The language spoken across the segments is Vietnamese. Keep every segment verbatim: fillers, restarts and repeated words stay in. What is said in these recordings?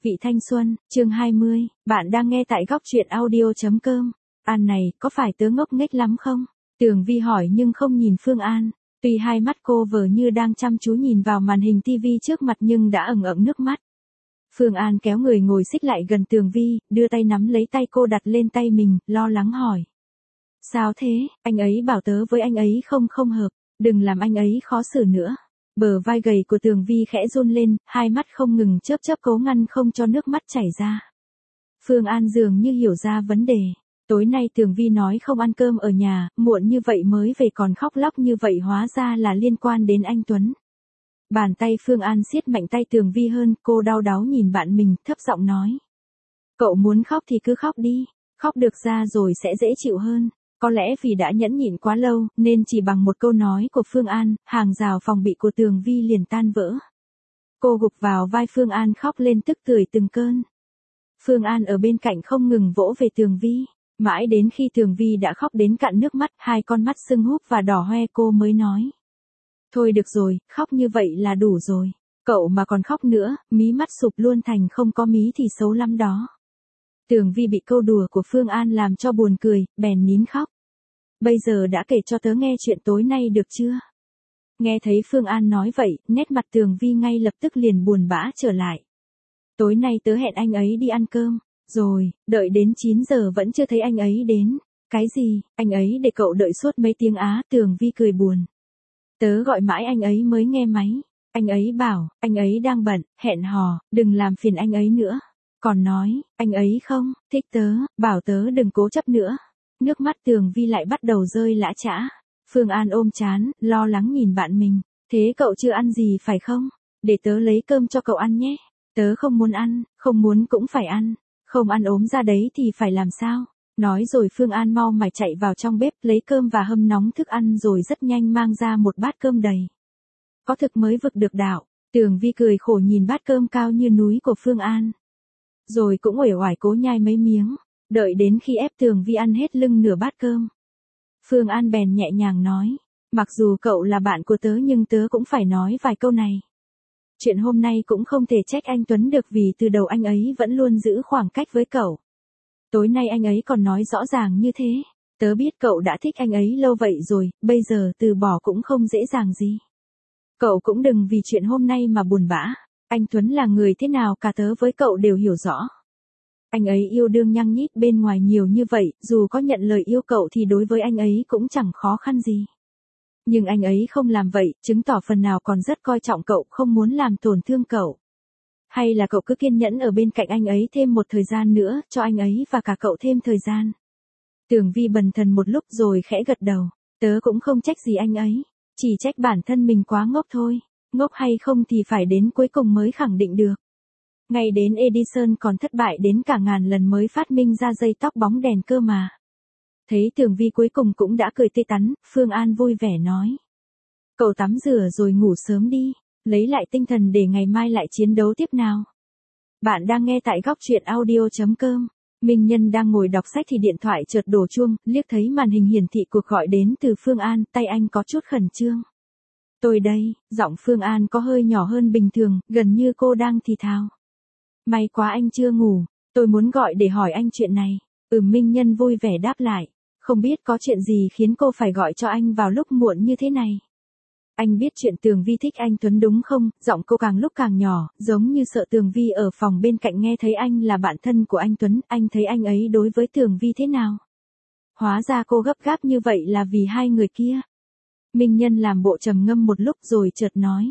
Vị thanh xuân, chương hai mươi, bạn đang nghe tại góc truyện audio chấm com. An này, có phải tớ ngốc nghếch lắm không? Tường Vi hỏi nhưng không nhìn Phương An. Tuy hai mắt cô vờ như đang chăm chú nhìn vào màn hình tivi trước mặt nhưng đã ẩn ẩn nước mắt. Phương An kéo người ngồi xích lại gần Tường Vi, đưa tay nắm lấy tay cô đặt lên tay mình, lo lắng hỏi. Sao thế, anh ấy bảo tớ với anh ấy không không hợp, đừng làm anh ấy khó xử nữa. Bờ vai gầy của Tường Vi khẽ run lên, hai mắt không ngừng chớp chớp cố ngăn không cho nước mắt chảy ra. Phương An dường như hiểu ra vấn đề. Tối nay Tường Vi nói không ăn cơm ở nhà, muộn như vậy mới về còn khóc lóc như vậy hóa ra là liên quan đến anh Tuấn. Bàn tay Phương An siết mạnh tay Tường Vi hơn, cô đau đáu nhìn bạn mình, thấp giọng nói. Cậu muốn khóc thì cứ khóc đi, khóc được ra rồi sẽ dễ chịu hơn. Có lẽ vì đã nhẫn nhịn quá lâu, nên chỉ bằng một câu nói của Phương An, hàng rào phòng bị của Tường Vi liền tan vỡ. Cô gục vào vai Phương An khóc lên tức tưởi từng cơn. Phương An ở bên cạnh không ngừng vỗ về Tường Vi, mãi đến khi Tường Vi đã khóc đến cạn nước mắt, hai con mắt sưng húp và đỏ hoe cô mới nói. Thôi được rồi, khóc như vậy là đủ rồi. Cậu mà còn khóc nữa, mí mắt sụp luôn thành không có mí thì xấu lắm đó. Tường Vi bị câu đùa của Phương An làm cho buồn cười, bèn nín khóc. Bây giờ đã kể cho tớ nghe chuyện tối nay được chưa? Nghe thấy Phương An nói vậy, nét mặt Tường Vi ngay lập tức liền buồn bã trở lại. Tối nay tớ hẹn anh ấy đi ăn cơm, rồi, đợi đến chín giờ vẫn chưa thấy anh ấy đến. Cái gì, anh ấy để cậu đợi suốt mấy tiếng á? Tường Vi cười buồn. Tớ gọi mãi anh ấy mới nghe máy. Anh ấy bảo, anh ấy đang bận, hẹn hò, đừng làm phiền anh ấy nữa. Còn nói, anh ấy không thích tớ, bảo tớ đừng cố chấp nữa. Nước mắt Tường Vi lại bắt đầu rơi lã chã. Phương An ôm chán, lo lắng nhìn bạn mình. Thế cậu chưa ăn gì phải không? Để tớ lấy cơm cho cậu ăn nhé. Tớ không muốn ăn, không muốn cũng phải ăn. Không ăn ốm ra đấy thì phải làm sao? Nói rồi Phương An mau mải chạy vào trong bếp lấy cơm và hâm nóng thức ăn rồi rất nhanh mang ra một bát cơm đầy. Có thực mới vực được đạo. Tường Vi cười khổ nhìn bát cơm cao như núi của Phương An. Rồi cũng uể oải cố nhai mấy miếng. Đợi đến khi ép Tường Vi ăn hết lưng nửa bát cơm. Phương An bèn nhẹ nhàng nói. Mặc dù cậu là bạn của tớ nhưng tớ cũng phải nói vài câu này. Chuyện hôm nay cũng không thể trách anh Tuấn được vì từ đầu anh ấy vẫn luôn giữ khoảng cách với cậu. Tối nay anh ấy còn nói rõ ràng như thế. Tớ biết cậu đã thích anh ấy lâu vậy rồi, bây giờ từ bỏ cũng không dễ dàng gì. Cậu cũng đừng vì chuyện hôm nay mà buồn bã. Anh Tuấn là người thế nào cả tớ với cậu đều hiểu rõ. Anh ấy yêu đương nhăng nhít bên ngoài nhiều như vậy, dù có nhận lời yêu cậu thì đối với anh ấy cũng chẳng khó khăn gì. Nhưng anh ấy không làm vậy, chứng tỏ phần nào còn rất coi trọng cậu, không muốn làm tổn thương cậu. Hay là cậu cứ kiên nhẫn ở bên cạnh anh ấy thêm một thời gian nữa, cho anh ấy và cả cậu thêm thời gian. Tường Vi bần thần một lúc rồi khẽ gật đầu. Tớ cũng không trách gì anh ấy, chỉ trách bản thân mình quá ngốc thôi. Ngốc hay không thì phải đến cuối cùng mới khẳng định được. Ngay đến Edison còn thất bại đến cả ngàn lần mới phát minh ra dây tóc bóng đèn cơ mà. Thấy Tường Vi cuối cùng cũng đã cười tươi tắn, Phương An vui vẻ nói. Cậu tắm rửa rồi ngủ sớm đi, lấy lại tinh thần để ngày mai lại chiến đấu tiếp nào. Bạn đang nghe tại góc truyện audio chấm com. Minh Nhân đang ngồi đọc sách thì điện thoại chợt đổ chuông, liếc thấy màn hình hiển thị cuộc gọi đến từ Phương An, tay anh có chút khẩn trương. Tôi đây, giọng Phương An có hơi nhỏ hơn bình thường, gần như cô đang thì thào. May quá anh chưa ngủ, tôi muốn gọi để hỏi anh chuyện này. Ừm, Minh Nhân vui vẻ đáp lại. Không biết có chuyện gì khiến cô phải gọi cho anh vào lúc muộn như thế này. Anh biết chuyện Tường Vi thích anh Tuấn đúng không? Giọng cô càng lúc càng nhỏ, giống như sợ Tường Vi ở phòng bên cạnh nghe thấy anh là bạn thân của anh Tuấn, anh thấy anh ấy đối với Tường Vi thế nào? Hóa ra cô gấp gáp như vậy là vì hai người kia. Minh Nhân làm bộ trầm ngâm một lúc rồi chợt nói.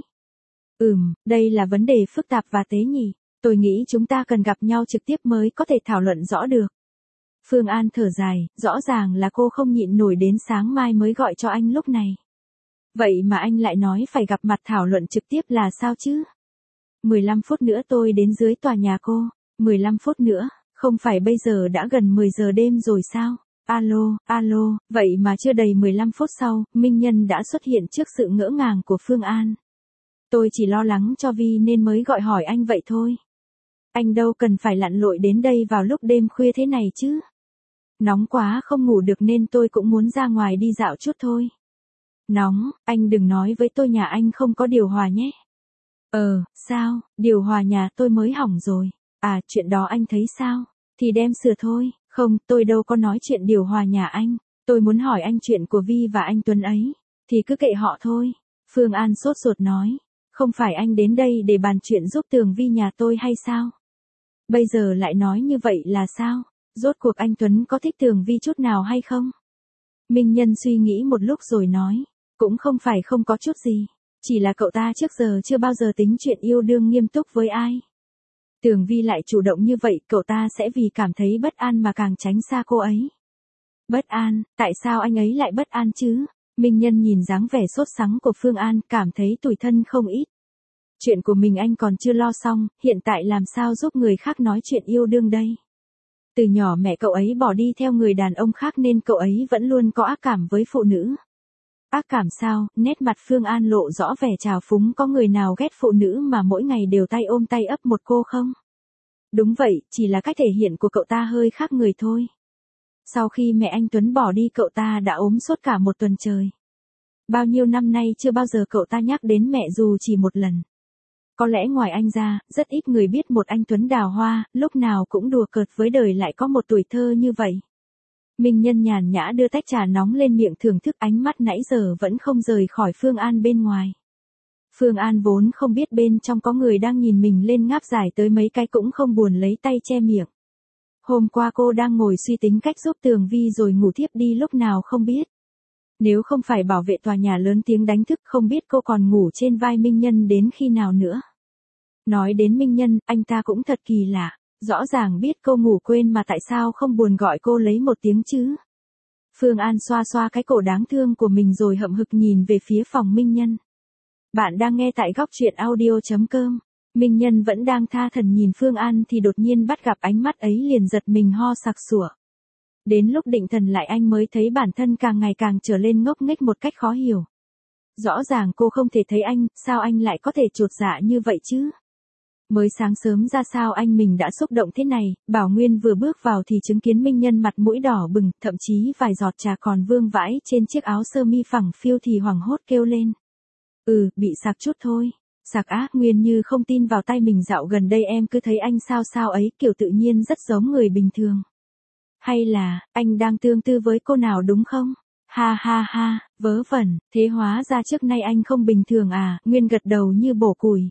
Ừm, đây là vấn đề phức tạp và tế nhị. Tôi nghĩ chúng ta cần gặp nhau trực tiếp mới có thể thảo luận rõ được. Phương An thở dài, rõ ràng là cô không nhịn nổi đến sáng mai mới gọi cho anh lúc này. Vậy mà anh lại nói phải gặp mặt thảo luận trực tiếp là sao chứ? mười lăm phút nữa tôi đến dưới tòa nhà cô. mười lăm phút nữa, không phải bây giờ đã gần mười giờ đêm rồi sao? Alo, alo, vậy mà chưa đầy mười lăm phút sau, Minh Nhân đã xuất hiện trước sự ngỡ ngàng của Phương An. Tôi chỉ lo lắng cho Vi nên mới gọi hỏi anh vậy thôi. Anh đâu cần phải lặn lội đến đây vào lúc đêm khuya thế này chứ. Nóng quá không ngủ được nên tôi cũng muốn ra ngoài đi dạo chút thôi. Nóng, anh đừng nói với tôi nhà anh không có điều hòa nhé. Ờ, sao, điều hòa nhà tôi mới hỏng rồi. À, chuyện đó anh thấy sao? Thì đem sửa thôi. Không, tôi đâu có nói chuyện điều hòa nhà anh. Tôi muốn hỏi anh chuyện của Vi và anh Tuấn ấy. Thì cứ kệ họ thôi. Phương An sốt ruột nói. Không phải anh đến đây để bàn chuyện giúp Tường Vi nhà tôi hay sao? Bây giờ lại nói như vậy là sao? Rốt cuộc anh Tuấn có thích Tường Vi chút nào hay không? Minh Nhân suy nghĩ một lúc rồi nói. Cũng không phải không có chút gì. Chỉ là cậu ta trước giờ chưa bao giờ tính chuyện yêu đương nghiêm túc với ai. Tường Vi lại chủ động như vậy, cậu ta sẽ vì cảm thấy bất an mà càng tránh xa cô ấy. Bất an, tại sao anh ấy lại bất an chứ? Minh Nhân nhìn dáng vẻ sốt sắng của Phương An, cảm thấy tủi thân không ít. Chuyện của mình anh còn chưa lo xong, hiện tại làm sao giúp người khác nói chuyện yêu đương đây? Từ nhỏ mẹ cậu ấy bỏ đi theo người đàn ông khác nên cậu ấy vẫn luôn có ác cảm với phụ nữ. Ác cảm sao? Nét mặt Phương An lộ rõ vẻ trào phúng, có người nào ghét phụ nữ mà mỗi ngày đều tay ôm tay ấp một cô không? Đúng vậy, chỉ là cách thể hiện của cậu ta hơi khác người thôi. Sau khi mẹ anh Tuấn bỏ đi cậu ta đã ốm sốt cả một tuần trời. Bao nhiêu năm nay chưa bao giờ cậu ta nhắc đến mẹ dù chỉ một lần. Có lẽ ngoài anh ra, rất ít người biết một anh Tuấn đào hoa, lúc nào cũng đùa cợt với đời lại có một tuổi thơ như vậy. Minh Nhân nhàn nhã đưa tách trà nóng lên miệng thưởng thức, ánh mắt nãy giờ vẫn không rời khỏi Phương An bên ngoài. Phương An vốn không biết bên trong có người đang nhìn mình lên ngáp dài tới mấy cái cũng không buồn lấy tay che miệng. Hôm qua cô đang ngồi suy tính cách giúp Tường Vi rồi ngủ thiếp đi lúc nào không biết. Nếu không phải bảo vệ tòa nhà lớn tiếng đánh thức, không biết cô còn ngủ trên vai Minh Nhân đến khi nào nữa. Nói đến Minh Nhân, anh ta cũng thật kỳ lạ. Rõ ràng biết cô ngủ quên mà tại sao không buồn gọi cô lấy một tiếng chứ? Phương An xoa xoa cái cổ đáng thương của mình rồi hậm hực nhìn về phía phòng Minh Nhân. Bạn đang nghe tại góc truyện audio chấm com. Minh Nhân vẫn đang tha thần nhìn Phương An thì đột nhiên bắt gặp ánh mắt ấy liền giật mình ho sặc sủa. Đến lúc định thần lại anh mới thấy bản thân càng ngày càng trở lên ngốc nghếch một cách khó hiểu. Rõ ràng cô không thể thấy anh, sao anh lại có thể chột dạ như vậy chứ? Mới sáng sớm ra sao anh mình đã xúc động thế này, Bảo Nguyên vừa bước vào thì chứng kiến Minh Nhân mặt mũi đỏ bừng, thậm chí vài giọt trà còn vương vãi trên chiếc áo sơ mi phẳng phiu thì hoảng hốt kêu lên. Ừ, bị sặc chút thôi. Sặc á? Nguyên như không tin vào tay mình, dạo gần đây em cứ thấy anh sao sao ấy, kiểu tự nhiên rất giống người bình thường. Hay là, anh đang tương tư với cô nào đúng không? Ha ha ha, vớ vẩn, thế hóa ra trước nay anh không bình thường à? Nguyên gật đầu như bổ củi.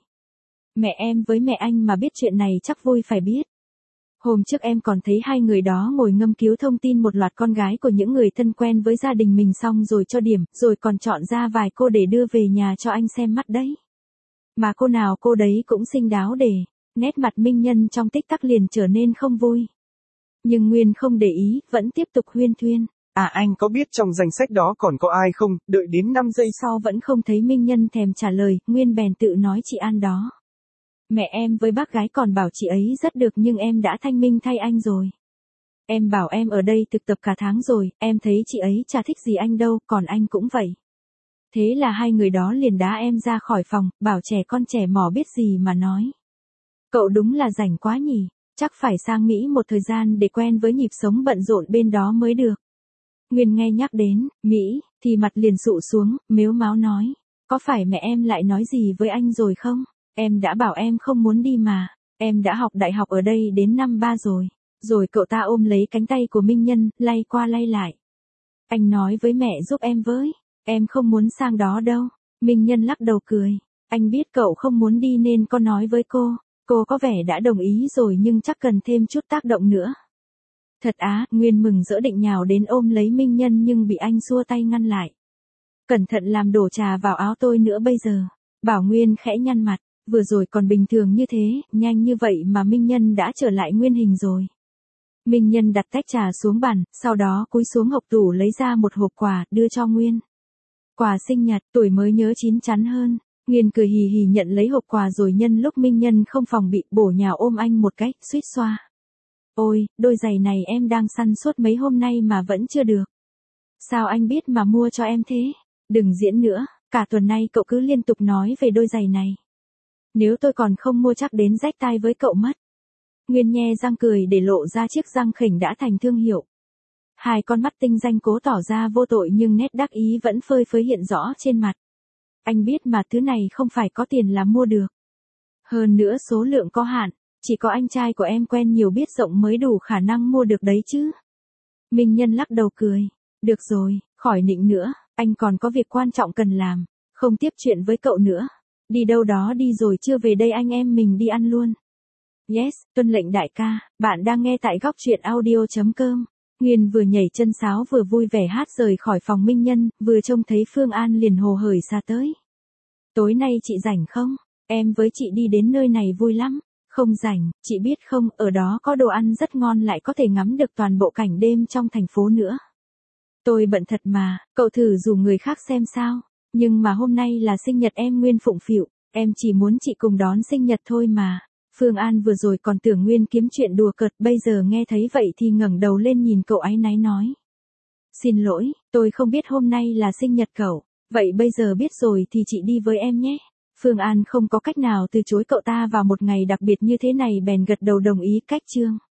Mẹ em với mẹ anh mà biết chuyện này chắc vui phải biết. Hôm trước em còn thấy hai người đó ngồi ngâm cứu thông tin một loạt con gái của những người thân quen với gia đình mình xong rồi cho điểm, rồi còn chọn ra vài cô để đưa về nhà cho anh xem mắt đấy. Mà cô nào cô đấy cũng xinh đáo để, nét mặt Minh Nhân trong tích tắc liền trở nên không vui. Nhưng Nguyên không để ý, vẫn tiếp tục huyên thuyên. À, anh có biết trong danh sách đó còn có ai không? Đợi đến năm giây sau vẫn không thấy Minh Nhân thèm trả lời, Nguyên bèn tự nói chị An đó. Mẹ em với bác gái còn bảo chị ấy rất được nhưng em đã thanh minh thay anh rồi. Em bảo em ở đây thực tập cả tháng rồi, em thấy chị ấy chả thích gì anh đâu, còn anh cũng vậy. Thế là hai người đó liền đá em ra khỏi phòng, bảo trẻ con trẻ mỏ biết gì mà nói. Cậu đúng là rảnh quá nhỉ, chắc phải sang Mỹ một thời gian để quen với nhịp sống bận rộn bên đó mới được. Nguyên nghe nhắc đến Mỹ, thì mặt liền sụ xuống, mếu máo nói. Có phải mẹ em lại nói gì với anh rồi không? Em đã bảo em không muốn đi mà, em đã học đại học ở đây đến năm ba rồi. Rồi cậu ta ôm lấy cánh tay của Minh Nhân, lay qua lay lại. Anh nói với mẹ giúp em với, em không muốn sang đó đâu. Minh Nhân lắc đầu cười, anh biết cậu không muốn đi nên có nói với cô, cô có vẻ đã đồng ý rồi nhưng chắc cần thêm chút tác động nữa. Thật á? Nguyên mừng rỡ định nhào đến ôm lấy Minh Nhân nhưng bị anh xua tay ngăn lại. Cẩn thận làm đổ trà vào áo tôi nữa bây giờ. Bảo Nguyên khẽ nhăn mặt, vừa rồi còn bình thường như thế, nhanh như vậy mà Minh Nhân đã trở lại nguyên hình rồi. Minh Nhân đặt tách trà xuống bàn, sau đó cúi xuống hộc tủ lấy ra một hộp quà, đưa cho Nguyên. Quà sinh nhật, tuổi mới nhớ chín chắn hơn. Nguyên cười hì hì nhận lấy hộp quà rồi nhân lúc Minh Nhân không phòng bị bổ nhào ôm anh một cách, suýt xoa. Ôi, đôi giày này em đang săn suốt mấy hôm nay mà vẫn chưa được. Sao anh biết mà mua cho em thế? Đừng diễn nữa, cả tuần nay cậu cứ liên tục nói về đôi giày này. Nếu tôi còn không mua chắc đến rách tai với cậu mất. Nguyên nhe răng cười để lộ ra chiếc răng khỉnh đã thành thương hiệu. Hai con mắt tinh danh cố tỏ ra vô tội nhưng nét đắc ý vẫn phơi phới hiện rõ trên mặt. Anh biết mà thứ này không phải có tiền là mua được. Hơn nữa số lượng có hạn, Chỉ có anh trai của em quen nhiều biết rộng mới đủ khả năng mua được đấy chứ. Minh Nhân lắc đầu cười. Được rồi, khỏi nịnh nữa, anh còn có việc quan trọng cần làm, không tiếp chuyện với cậu nữa. Đi đâu đó đi rồi chưa về đây anh em mình đi ăn luôn. Yes, tuân lệnh đại ca, bạn đang nghe tại góc truyện audio.com. Nguyên vừa nhảy chân sáo vừa vui vẻ hát rời khỏi phòng Minh Nhân, vừa trông thấy Phương An liền hồ hởi xa tới. Tối nay chị rảnh không? Em với chị đi đến nơi này vui lắm. Không rảnh, chị biết không, ở đó có đồ ăn rất ngon lại có thể ngắm được toàn bộ cảnh đêm trong thành phố nữa. Tôi bận thật mà, cậu thử rủ người khác xem sao. Nhưng mà hôm nay là sinh nhật em Nguyên phụng phịu, em chỉ muốn chị cùng đón sinh nhật thôi mà. Phương An vừa rồi còn tưởng Nguyên kiếm chuyện đùa cợt, bây giờ nghe thấy vậy thì ngẩng đầu lên nhìn cậu áy náy nói. Xin lỗi, tôi không biết hôm nay là sinh nhật cậu, vậy bây giờ biết rồi thì chị đi với em nhé. Phương An không có cách nào từ chối cậu ta vào một ngày đặc biệt như thế này bèn gật đầu đồng ý cách chương.